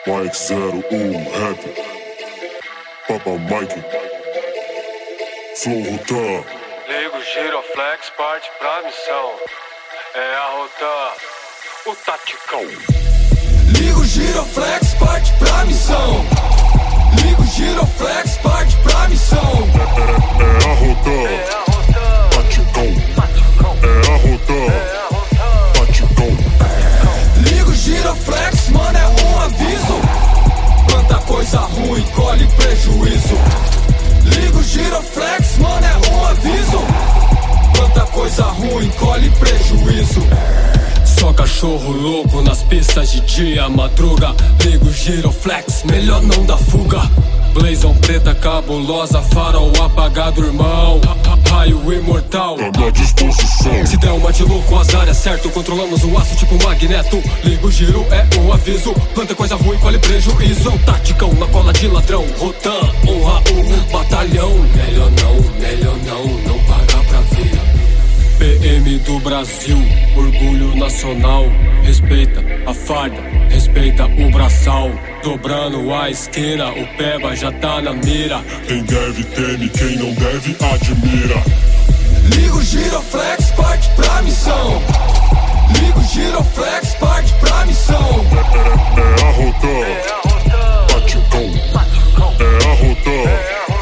Mike 01 Rap, Papa Mike, Flow Rotan. Liga o giroflex, parte pra missão. É a Rotan, o Taticão. Liga o giroflex, parte pra missão. Liga o giroflex, parte pra missão. É a Rotan, Taticão. É a Rotan, Taticão. Liga o giroflex, mano, é um aviso. Planta coisa ruim, colhe prejuízo. Liga o giroflex, mano, é um aviso. Planta coisa ruim, colhe prejuízo. Só cachorro louco nas pistas de dia, madruga. Liga o giroflex, melhor não dar fuga. Blazão preta cabulosa, farol apagado, irmão. Raio imortal, Tá na disposição. se der uma de louco, azar é certo. Controlamos o aço tipo magneto. Liga o giro, é um aviso. Planta coisa ruim, colhe prejuízo. É o Taticão na cola de ladrão. Rotan, honra o batalhão. Melhor não pagar pra ver. PM do Brasil, orgulho nacional. Respeita a farda, respeita o braçal. Dobrando a esquina, o peba já tá na mira. Quem deve teme, quem não deve admira. Liga o giroflex, parte pra missão. Liga o giroflex, parte pra missão. É a Rotan, Taticão. É a Rotan,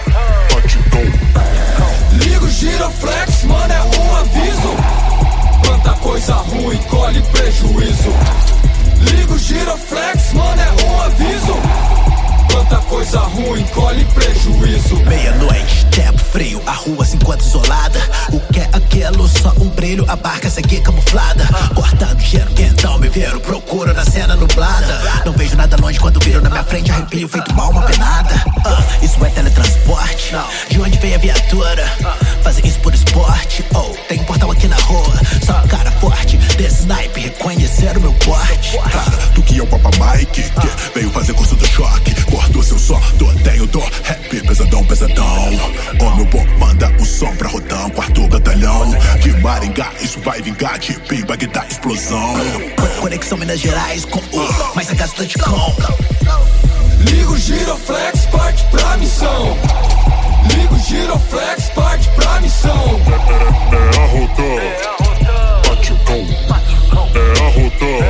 Taticão. Liga o giroflex, mano, é um aviso. Planta coisa ruim, colhe prejuízo. Liga o giroflex, mano, é um aviso. Planta coisa ruim, colhe prejuízo. Meia-noite, tempo frio, a rua se encontra isolada. O que é aquilo? Só um brilho, a barca segue camuflada. Cortando gelo, então me viro, procuro na cena nublada. Não vejo nada longe quando viro na minha frente, arrepio feito mal uma penada. Isso é teletransporte? De onde vem a viatura? Fazer isso por esporte? Oh, tem um portal aqui na rua. Só um cara forte, desse snipe, reconhecer o meu porte. Cara, tu que é o Papa Mike, que veio fazer curso do choque. Cortou seu som, tenho dor, rap, pesadão, pesadão. Ô meu bom, manda o som pra Rotan, quarto batalhão. De Maringá, isso vai vingar, de pimba que dá explosão. Conexão Minas Gerais com o mais sagaz Taticão. Liga o giroflex, parte pra missão. Liga o giroflex, parte pra missão. É a Rotan, Taticão. É a Rotan,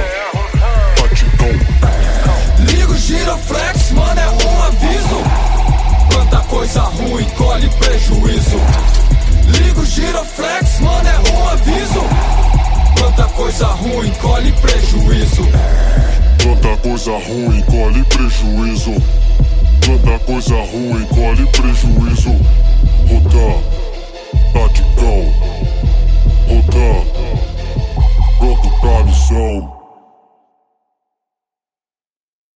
Taticão. Liga o giroflex, mano, é um aviso. Planta coisa ruim, colhe prejuízo. Liga o giroflex, mano, é um aviso. Planta coisa ruim, colhe prejuízo. Planta coisa ruim, colhe prejuízo. Planta coisa ruim, colhe prejuízo. Rotan.